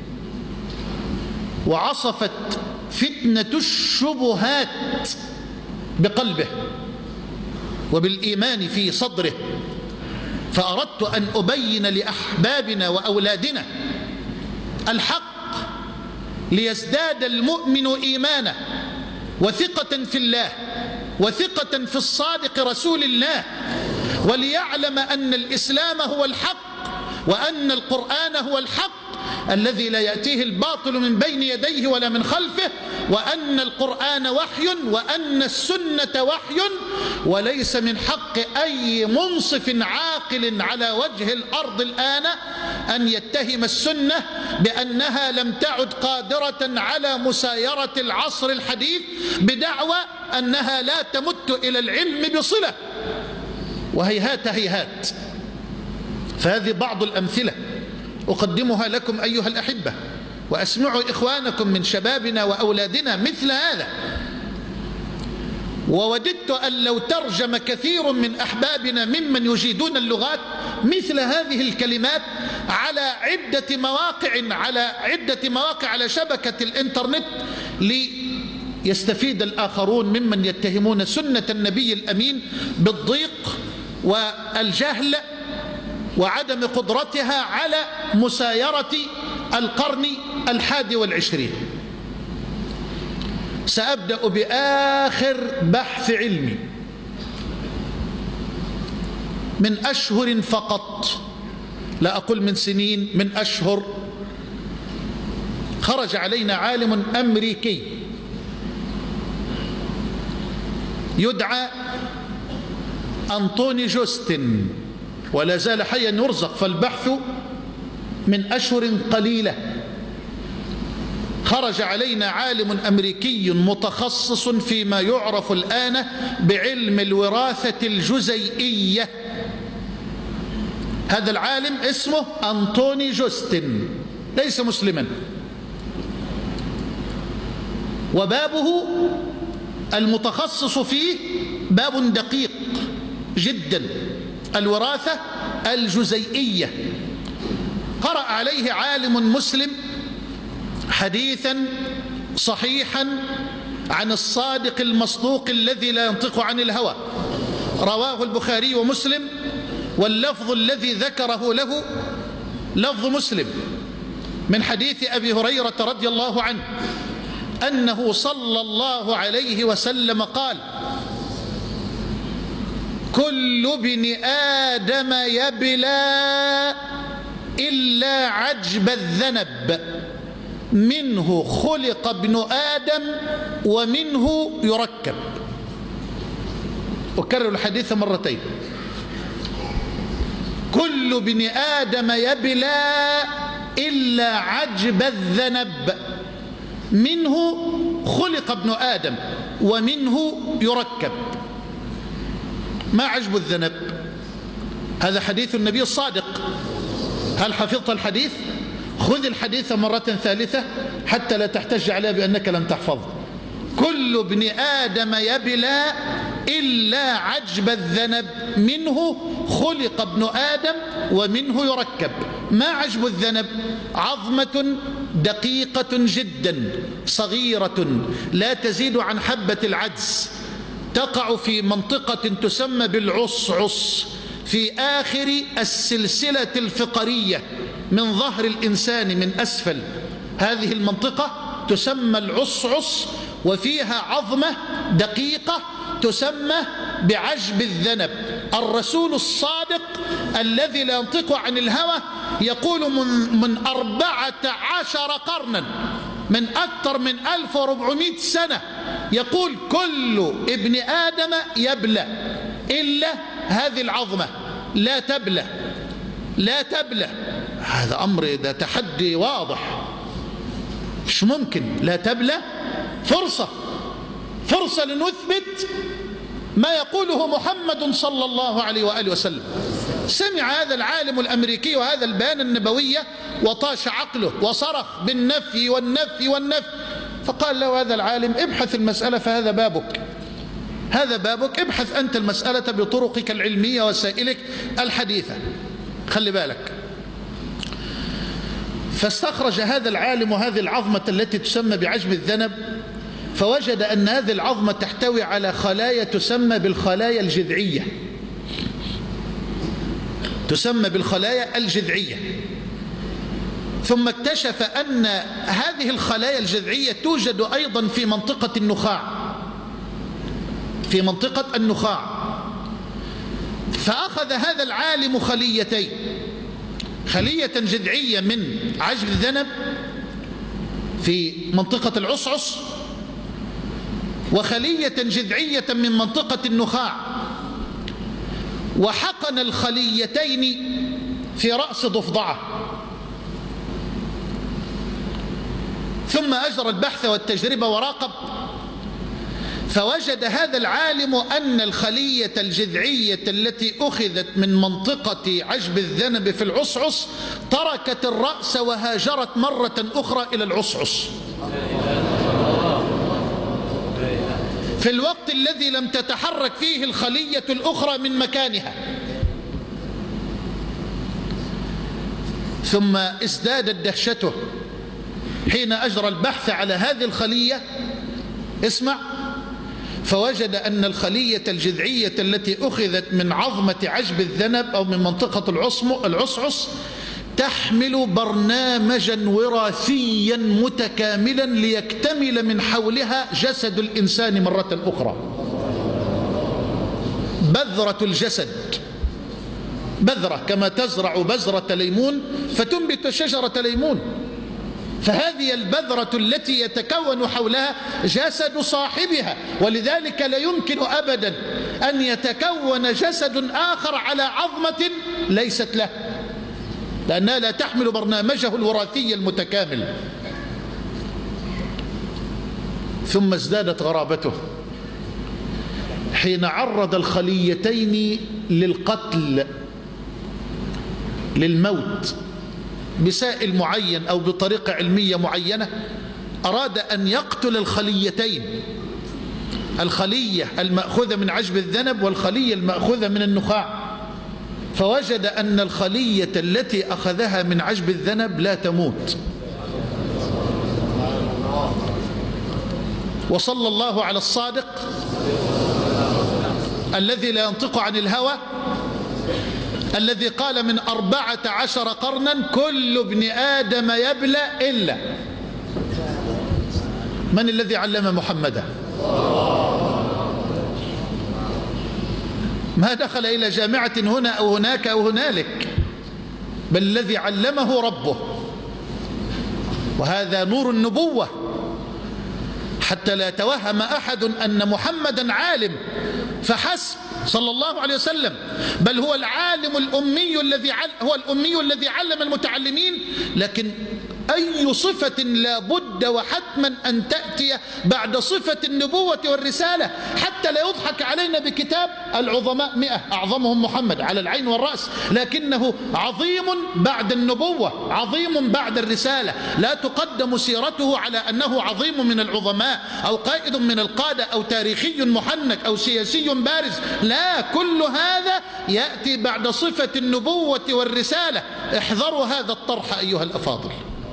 وعصفت فتنة الشبهات بقلبه وبالإيمان في صدره. فأردت أن أبين لأحبابنا وأولادنا الحق ليزداد المؤمن إيمانا وثقة في الله وثقة في الصادق رسول الله، وليعلم أن الإسلام هو الحق، وأن القرآن هو الحق الذي لا يأتيه الباطل من بين يديه ولا من خلفه، وأن القرآن وحي، وأن السنة وحي، وليس من حق أي منصف عاقل على وجه الأرض الآن أن يتهم السنة بأنها لم تعد قادرة على مسايرة العصر الحديث بدعوى أنها لا تمت إلى العلم بصلة، وهيهات هيهات. فهذه بعض الأمثلة أقدمها لكم أيها الأحبة، وأسمعوا إخوانكم من شبابنا وأولادنا مثل هذا. ووددت أن لو ترجم كثير من أحبابنا ممن يجيدون اللغات مثل هذه الكلمات على عدة مواقع على شبكة الإنترنت، ليستفيد الآخرون ممن يتهمون سنة النبي الأمين بالضيق والجهل وعدم قدرتها على مسايرة القرن 21. سأبدأ بآخر بحث علمي من أشهر فقط، لا أقول من سنين، من أشهر. خرج علينا عالم أمريكي يدعى أنطوني جوستن، ولا زال حيا يرزق، فالبحث من أشهر قليلة. خرج علينا عالم أمريكي متخصص فيما يعرف الآن بعلم الوراثة الجزيئية. هذا العالم اسمه أنطوني جوستن، ليس مسلما، وبابه المتخصص فيه باب دقيق جدا، الوراثة الجزيئية. قرأ عليه عالم مسلم حديثا صحيحا عن الصادق المصدوق الذي لا ينطق عن الهوى، رواه البخاري ومسلم، واللفظ الذي ذكره له لفظ مسلم، من حديث أبي هريرة رضي الله عنه أنه صلى الله عليه وسلم قال: كل ابن آدم يبلى إلا عجب الذنب، منه خلق ابن آدم ومنه يركب. أكرر الحديث مرتين: كل ابن آدم يبلى إلا عجب الذنب، منه خلق ابن آدم ومنه يركب. ما عجب الذنب؟ هذا حديث النبي الصادق. هل حفظت الحديث؟ خذ الحديث مرة ثالثة حتى لا تحتج عليه بأنك لم تحفظ. كل ابن آدم يبلى إلا عجب الذنب، منه خلق ابن آدم ومنه يركب. ما عجب الذنب؟ عظمة دقيقة جدا صغيرة لا تزيد عن حبة العدس، تقع في منطقة تسمى بالعصعص، في آخر السلسلة الفقرية من ظهر الإنسان من أسفل. هذه المنطقة تسمى العصعص، وفيها عظمة دقيقة تسمى بعجب الذنب. الرسول الصادق الذي لا ينطق عن الهوى يقول من 14 قرنا، من أكثر من 1400 سنة، يقول: كل ابن آدم يبلى إلا هذه العظمة لا تبلى، لا تبلى. هذا أمر، ده تحدي واضح، مش ممكن لا تبلى. فرصة لنثبت ما يقوله محمد صلى الله عليه وآله وسلم. سمع هذا العالم الأمريكي وهذا البيان النبوية وطاش عقله وصرخ بالنفي والنفي والنفي. فقال له هذا العالم: ابحث المسألة، فهذا بابك، هذا بابك، ابحث أنت المسألة بطرقك العلمية وسائلك الحديثة، خلي بالك. فاستخرج هذا العالم هذه العظمة التي تسمى بعجب الذنب، فوجد أن هذه العظمة تحتوي على خلايا تسمى بالخلايا الجذعية، تسمى بالخلايا الجذعية. ثم اكتشف أن هذه الخلايا الجذعية توجد أيضا في منطقة النخاع، في منطقة النخاع. فأخذ هذا العالم خليتين، خلية جذعية من عجب الذنب في منطقة العصعص، وخلية جذعية من منطقة النخاع، وحقن الخليتين في رأس ضفدعة. ثم أجرى البحث والتجربة وراقب، فوجد هذا العالم أن الخلية الجذعية التي أخذت من منطقة عجب الذنب في العصعص تركت الرأس وهاجرت مرة أخرى إلى العصعص في الوقت الذي لم تتحرك فيه الخلية الأخرى من مكانها. ثم ازدادت دهشته حين أجرى البحث على هذه الخلية. اسمع، فوجد أن الخلية الجذعية التي أخذت من عظمة عجب الذنب أو من منطقة العصعص تحمل برنامجا وراثيا متكاملا ليكتمل من حولها جسد الإنسان مرة أخرى. بذرة الجسد، بذرة كما تزرع بذرة ليمون فتنبت شجرة ليمون، فهذه البذرة التي يتكون حولها جسد صاحبها. ولذلك لا يمكن أبدا أن يتكون جسد آخر على عظمة ليست له، لأنها لا تحمل برنامجه الوراثي المتكامل. ثم ازدادت غرابته حين عرض الخليتين للقتل، للموت بسائل معين أو بطريقة علمية معينة. أراد أن يقتل الخليتين، الخلية المأخوذة من عجب الذنب والخلية المأخوذة من النخاع. فوجد أن الخلية التي أخذها من عجب الذنب لا تموت. وصلى الله على الصادق الذي لا ينطق عن الهوى، الذي قال من 14 قرنا كل ابن آدم يبلى إلا من الذي علم محمدا؟ ما دخل إلى جامعة هنا أو هناك أو هنالك، بل الذي علمه ربه. وهذا نور النبوة، حتى لا يتوهم أحد أن محمدا عالم فحسب صلى الله عليه وسلم، بل هو العالم الأمي الذي علم المتعلمين. لكن أي صفة لا بد وحتما أن تأتي بعد صفة النبوة والرسالة، حتى لا يضحك علينا بكتاب العظماء 100 أعظمهم محمد على العين والرأس، لكنه عظيم بعد النبوة، عظيم بعد الرسالة. لا تقدم سيرته على أنه عظيم من العظماء أو قائد من القادة أو تاريخي محنك أو سياسي بارز، لا، كل هذا يأتي بعد صفة النبوة والرسالة. احذروا هذا الطرح أيها الأفاضل.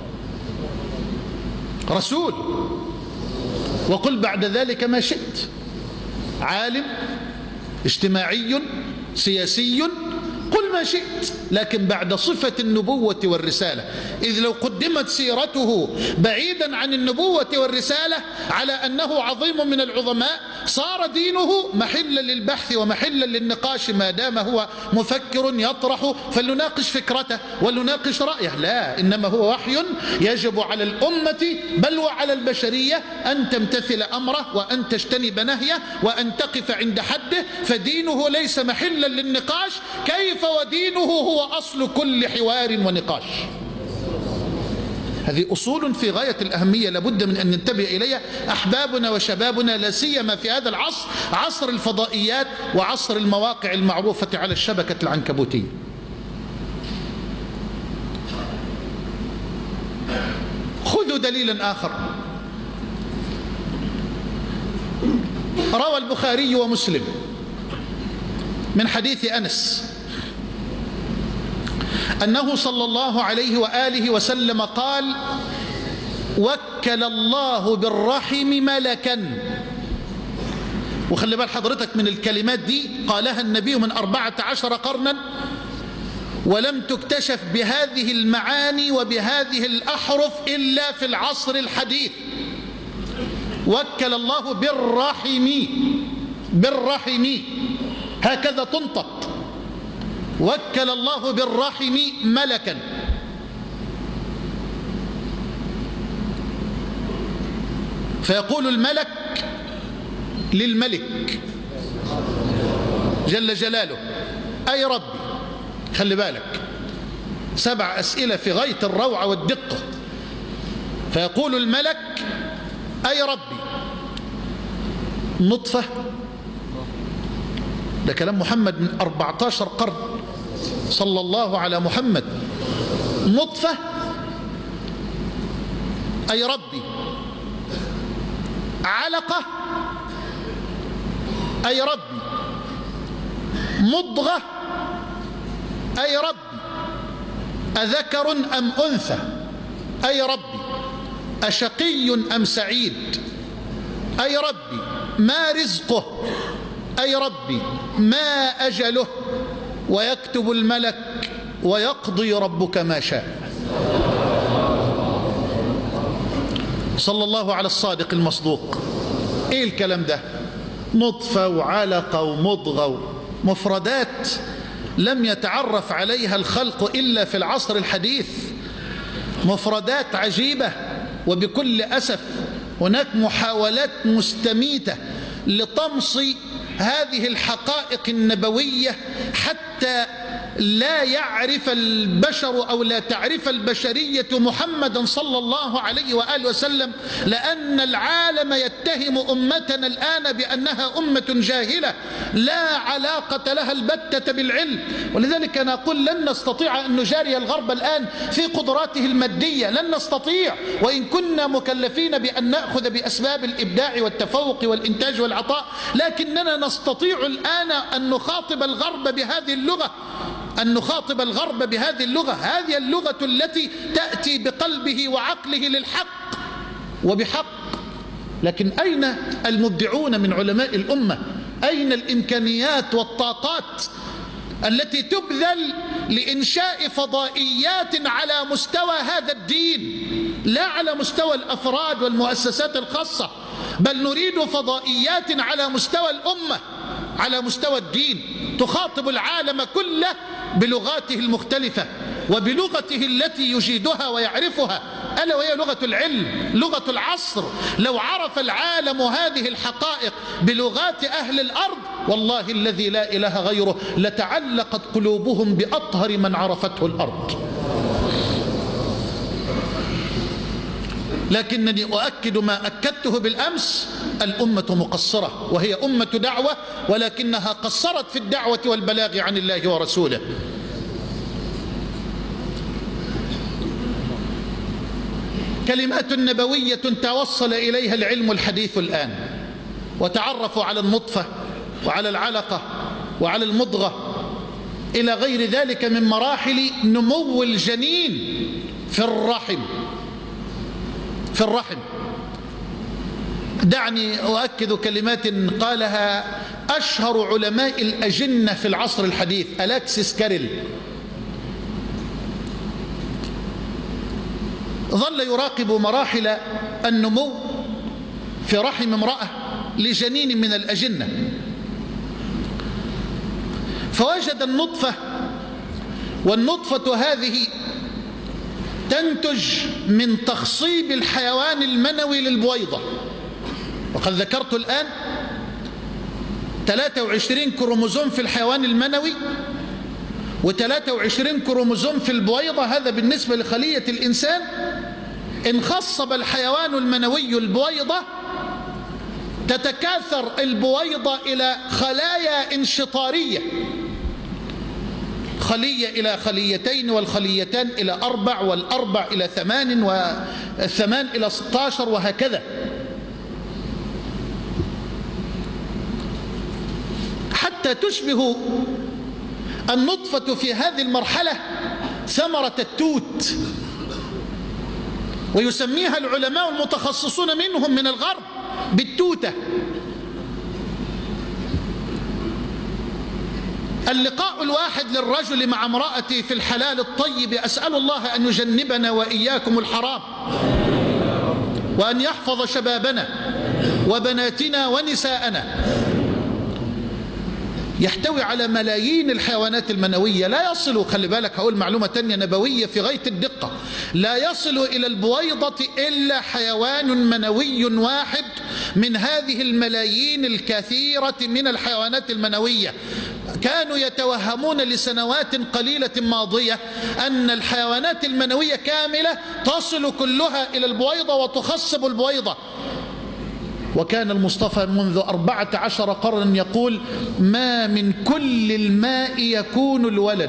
رسول، وقل بعد ذلك ما شئت، عالم، اجتماعي، سياسي، قل ما شئت، لكن بعد صفة النبوة والرسالة. إذ لو قدمت سيرته بعيدا عن النبوة والرسالة على أنه عظيم من العظماء صار دينه محلا للبحث ومحلا للنقاش، ما دام هو مفكر يطرح فلنناقش فكرته ولنناقش رأيه. لا، إنما هو وحي يجب على الأمة بل وعلى البشرية أن تمتثل أمره وأن تجتنب نهيه وأن تقف عند حده. فدينه ليس محلا للنقاش، كيف ودينه هو أصل كل حوار ونقاش. هذه أصول في غاية الأهمية لابد من أن ننتبه إليها أحبابنا وشبابنا، لا سيما في هذا العصر، عصر الفضائيات وعصر المواقع المعروفة على الشبكة العنكبوتية. خذوا دليلا آخر. روى البخاري ومسلم من حديث أنس أنه صلى الله عليه وآله وسلم قال: وكل الله بالرحم ملكا. وخلي بال حضرتك من الكلمات دي، قالها النبي من 14 قرنا، ولم تكتشف بهذه المعاني وبهذه الأحرف إلا في العصر الحديث. وكل الله بالرحم هكذا تنطق، وكل الله بالرحم ملكا. فيقول الملك للملك جل جلاله: أي ربي. خلي بالك، 7 أسئلة في غاية الروعة والدقة. فيقول الملك: أي ربي. نطفة، ده كلام محمد من 14 قرن صلى الله على محمد. نطفة، أي ربي. علقة، أي ربي. مضغة، أي ربي. أذكر أم أنثى، أي ربي. أشقي أم سعيد، أي ربي. ما رزقه، أي ربي. ما أجله. ويكتب الملك ويقضي ربك ما شاء. صلى الله على الصادق المصدوق. ايه الكلام ده؟ نطفة وعلقة ومضغة، مفردات لم يتعرف عليها الخلق إلا في العصر الحديث، مفردات عجيبة. وبكل أسف هناك محاولات مستميتة لطمس هذه الحقائق النبوية حتى لا يعرف البشر أو لا تعرف البشرية محمدا صلى الله عليه وآله وسلم، لأن العالم يتهم أمتنا الآن بأنها أمة جاهلة لا علاقة لها البتة بالعلم. ولذلك أنا أقول لن نستطيع أن نجاري الغرب الآن في قدراته المادية، لن نستطيع، وإن كنا مكلفين بأن نأخذ بأسباب الإبداع والتفوق والإنتاج والعطاء، لكننا نستطيع الآن أن نخاطب الغرب بهذه اللغة، أن نخاطب الغرب بهذه اللغة، هذه اللغة التي تأتي بقلبه وعقله للحق وبحق. لكن أين المبدعون من علماء الأمة؟ أين الإمكانيات والطاقات التي تبذل لإنشاء فضائيات على مستوى هذا الدين، لا على مستوى الأفراد والمؤسسات الخاصة، بل نريد فضائيات على مستوى الأمة، على مستوى الدين، تخاطب العالم كله بلغاته المختلفة وبلغته التي يجيدها ويعرفها، ألا وهي لغة العلم، لغة العصر. لو عرف العالم هذه الحقائق بلغات أهل الأرض، والله الذي لا إله غيره، لتعلقت قلوبهم بأطهر من عرفته الأرض. لكنني أؤكد ما أكدته بالأمس: الأمة مقصرة، وهي أمة دعوة، ولكنها قصرت في الدعوة والبلاغ عن الله ورسوله. كلمات نبوية توصل إليها العلم الحديث الآن، وتعرفوا على النطفة وعلى العلقة وعلى المضغة إلى غير ذلك من مراحل نمو الجنين في الرحم. دعني أؤكد كلمات قالها أشهر علماء الأجنة في العصر الحديث، ألكسيس كاريل. ظل يراقب مراحل النمو في رحم امرأة لجنين من الأجنة، فوجد النطفة، والنطفة هذه تنتج من تخصيب الحيوان المنوي للبويضة. وقد ذكرت الآن 23 كروموزوم في الحيوان المنوي و23 كروموزوم في البويضة، هذا بالنسبة لخلية الإنسان. إن خصب الحيوان المنوي البويضة تتكاثر البويضة إلى خلايا انشطارية، خلية إلى خليتين، والخليتان إلى 4، والأربع إلى 8، 8 إلى 16 وهكذا. حتى تشبه النطفة في هذه المرحلة ثمرة التوت، ويسميها العلماء المتخصصون منهم من الغرب بالتوتة. اللقاء الواحد للرجل مع امرأته في الحلال الطيب، أسأل الله أن يجنبنا وإياكم الحرام، وأن يحفظ شبابنا وبناتنا ونساءنا. يحتوي على ملايين الحيوانات المنوية، لا يصل، خلي بالك هقول معلومة تانية نبوية في غاية الدقة، لا يصل إلى البويضة إلا حيوان منوي واحد من هذه الملايين الكثيرة من الحيوانات المنوية. كانوا يتوهمون لسنوات قليلة ماضية أن الحيوانات المنوية كاملة تصل كلها إلى البويضة وتخصب البويضة. وكان المصطفى منذ 14 قرنا يقول: ما من كل الماء يكون الولد.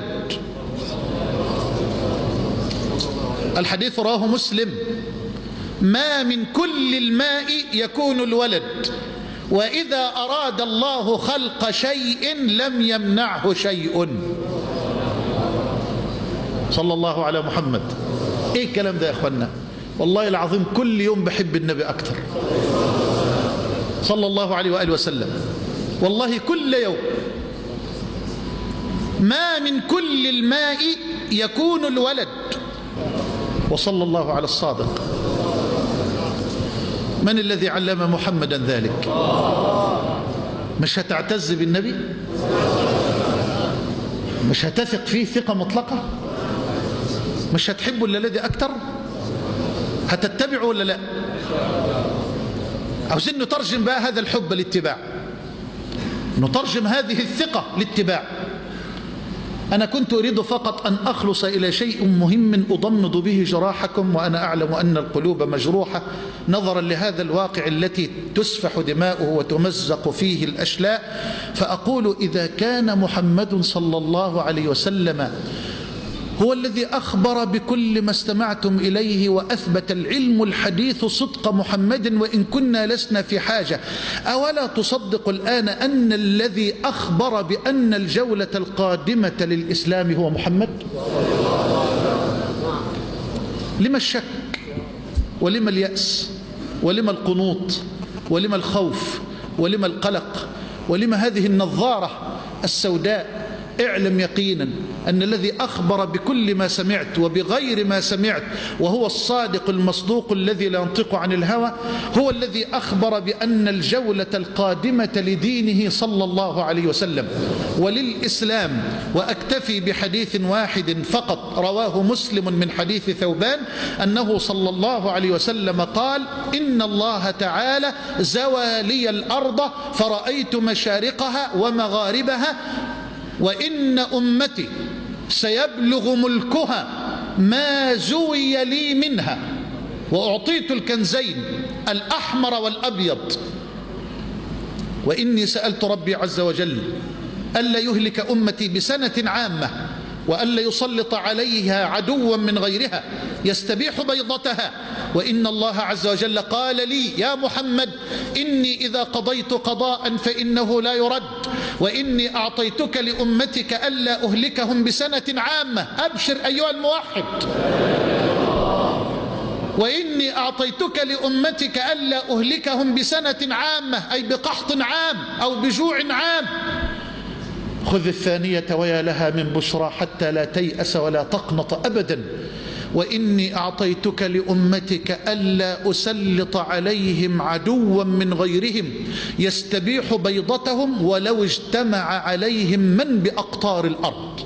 الحديث رواه مسلم: ما من كل الماء يكون الولد، وإذا أراد الله خلق شيء لم يمنعه شيء. صلى الله على محمد. ايه الكلام ده يا اخوانا؟ والله العظيم كل يوم بحب النبي أكتر صلى الله عليه وآله وسلم، والله كل يوم. ما من كل الماء يكون الولد، وصلى الله على الصادق. من الذي علم محمدا ذلك؟ مش هتعتز بالنبي؟ مش هتثق فيه ثقة مطلقة؟ مش هتحبه إلا الذي أكتر؟ هتتبعه ولا لا؟ عاوزين نترجم بقى هذا الحب للاتباع، نترجم هذه الثقة للاتباع. أنا كنت أريد فقط أن أخلص إلى شيء مهم أضمد به جراحكم، وأنا أعلم أن القلوب مجروحة نظرا لهذا الواقع التي تسفح دماؤه وتمزق فيه الأشلاء. فأقول: إذا كان محمد صلى الله عليه وسلم هو الذي أخبر بكل ما استمعتم إليه، وأثبت العلم الحديث صدق محمد وإن كنا لسنا في حاجة، أولا تصدق الآن أن الذي أخبر بأن الجولة القادمة للإسلام هو محمد؟ لما الشك؟ ولما اليأس؟ ولما القنوط؟ ولما الخوف؟ ولما القلق؟ ولما هذه النظارة السوداء؟ اعلم يقينا أن الذي أخبر بكل ما سمعت وبغير ما سمعت، وهو الصادق المصدوق الذي لا ينطق عن الهوى، هو الذي أخبر بأن الجولة القادمة لدينه صلى الله عليه وسلم وللإسلام. وأكتفي بحديث واحد فقط رواه مسلم من حديث ثوبان أنه صلى الله عليه وسلم قال: إن الله تعالى زوى لي الأرض فرأيت مشارقها ومغاربها، وإن أمتي سيبلغ ملكها ما زوي لي منها، وأعطيت الكنزين الأحمر والأبيض، وإني سألت ربي عز وجل ألا يهلك أمتي بسنة عامة، وألا يسلط عليها عدوا من غيرها يستبيح بيضتها. وإن الله عز وجل قال لي: يا محمد، إني إذا قضيت قضاء فإنه لا يرد، وإني أعطيتك لأمتك ألا أهلكهم بسنة عامة. أبشر أيها الموحد. وإني أعطيتك لأمتك ألا أهلكهم بسنة عامة، أي بقحط عام أو بجوع عام. خذ الثانية ويا لها من بشرى حتى لا تيأس ولا تقنط أبدا. وإني أعطيتك لأمتك ألا أسلط عليهم عدوا من غيرهم يستبيح بيضتهم ولو اجتمع عليهم من بأقطار الأرض.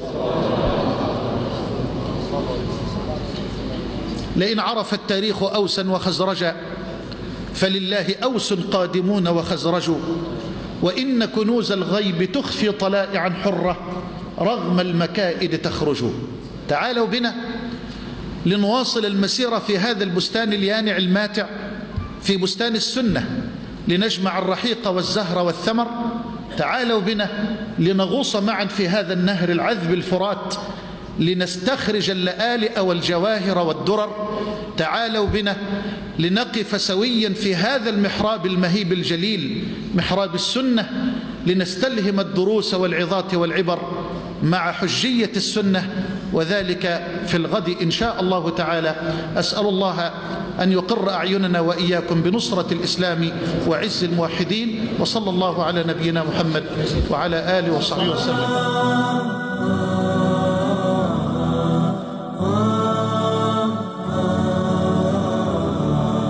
لئن عرف التاريخ أوسا وخزرجا فلله أوس قادمون وخزرج، وإن كنوز الغيب تخفي طلائعا حرة رغم المكائد تخرج. تعالوا بنا لنواصل المسيرة في هذا البستان اليانع الماتع، في بستان السنة، لنجمع الرحيق والزهر والثمر. تعالوا بنا لنغوص معا في هذا النهر العذب الفرات لنستخرج اللآلئ والجواهر والدرر. تعالوا بنا لنقف سويا في هذا المحراب المهيب الجليل، محراب السنة، لنستلهم الدروس والعظات والعبر مع حجية السنة، وذلك في الغد إن شاء الله تعالى. أسأل الله أن يقر أعيننا وإياكم بنصرة الإسلام وعز الموحدين، وصلى الله على نبينا محمد وعلى آله وصحبه وسلم.